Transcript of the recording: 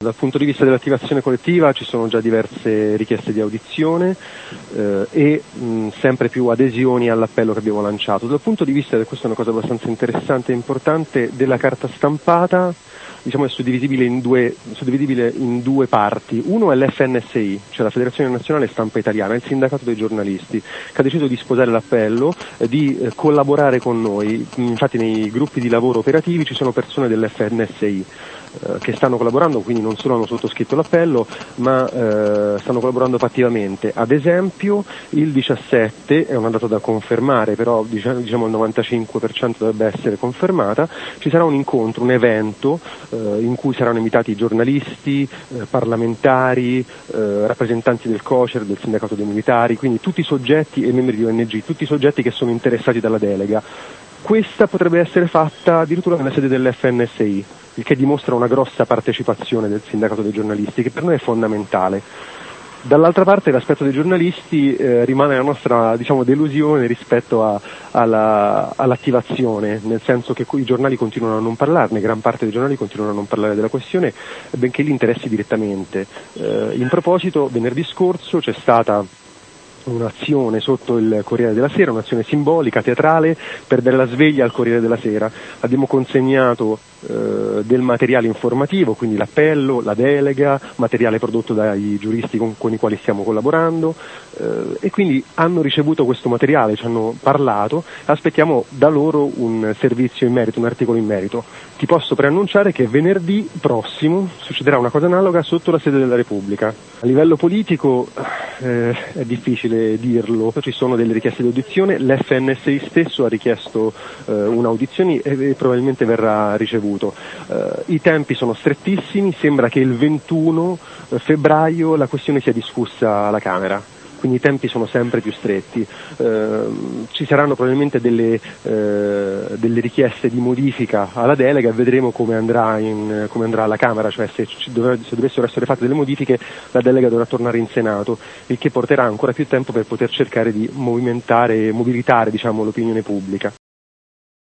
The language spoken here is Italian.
Dal punto di vista dell'attivazione collettiva ci sono già diverse richieste di audizione e sempre più adesioni all'appello che abbiamo lanciato. Dal punto di vista, e questa è una cosa abbastanza interessante e importante, della carta stampata, diciamo è suddivisibile in due parti. Uno è l'FNSI, cioè la Federazione Nazionale Stampa Italiana, il sindacato dei giornalisti, che ha deciso di sposare l'appello, di collaborare con noi. Infatti nei gruppi di lavoro operativi ci sono persone dell'FNSI che stanno collaborando, quindi non solo hanno sottoscritto l'appello, ma stanno collaborando fattivamente. Ad esempio il 17, è una data da confermare, però diciamo il 95% dovrebbe essere confermata, ci sarà un incontro, un evento in cui saranno invitati giornalisti, parlamentari, rappresentanti del COCER, del sindacato dei militari, quindi tutti i soggetti e membri di ONG, tutti i soggetti che sono interessati dalla delega. Questa potrebbe essere fatta addirittura nella sede dell'FNSI, il che dimostra una grossa partecipazione del sindacato dei giornalisti, che per noi è fondamentale. Dall'altra parte l'aspetto dei giornalisti rimane la nostra, diciamo, delusione rispetto all'attivazione, nel senso che i giornali continuano a non parlarne, gran parte dei giornali continuano a non parlare della questione, benché li interessi direttamente. In proposito, venerdì scorso c'è stata un'azione sotto il Corriere della Sera, un'azione simbolica, teatrale, per dare la sveglia al Corriere della Sera. Abbiamo consegnato del materiale informativo, quindi l'appello, la delega, materiale prodotto dai giuristi con i quali stiamo collaborando, e quindi hanno ricevuto questo materiale, ci hanno parlato, aspettiamo da loro un servizio in merito, un articolo in merito. Ti posso preannunciare che venerdì prossimo succederà una cosa analoga sotto la sede della Repubblica. A livello politico è difficile dirlo, ci sono delle richieste di audizione, l'FNSI stesso ha richiesto un'audizione e probabilmente verrà ricevuto. I tempi sono strettissimi, sembra che il 21 febbraio la questione sia discussa alla Camera, quindi i tempi sono sempre più stretti. Ci saranno probabilmente delle richieste di modifica alla delega e vedremo come andrà alla Camera, cioè se dovessero essere fatte delle modifiche la delega dovrà tornare in Senato, il che porterà ancora più tempo per poter cercare di mobilitare, diciamo, l'opinione pubblica.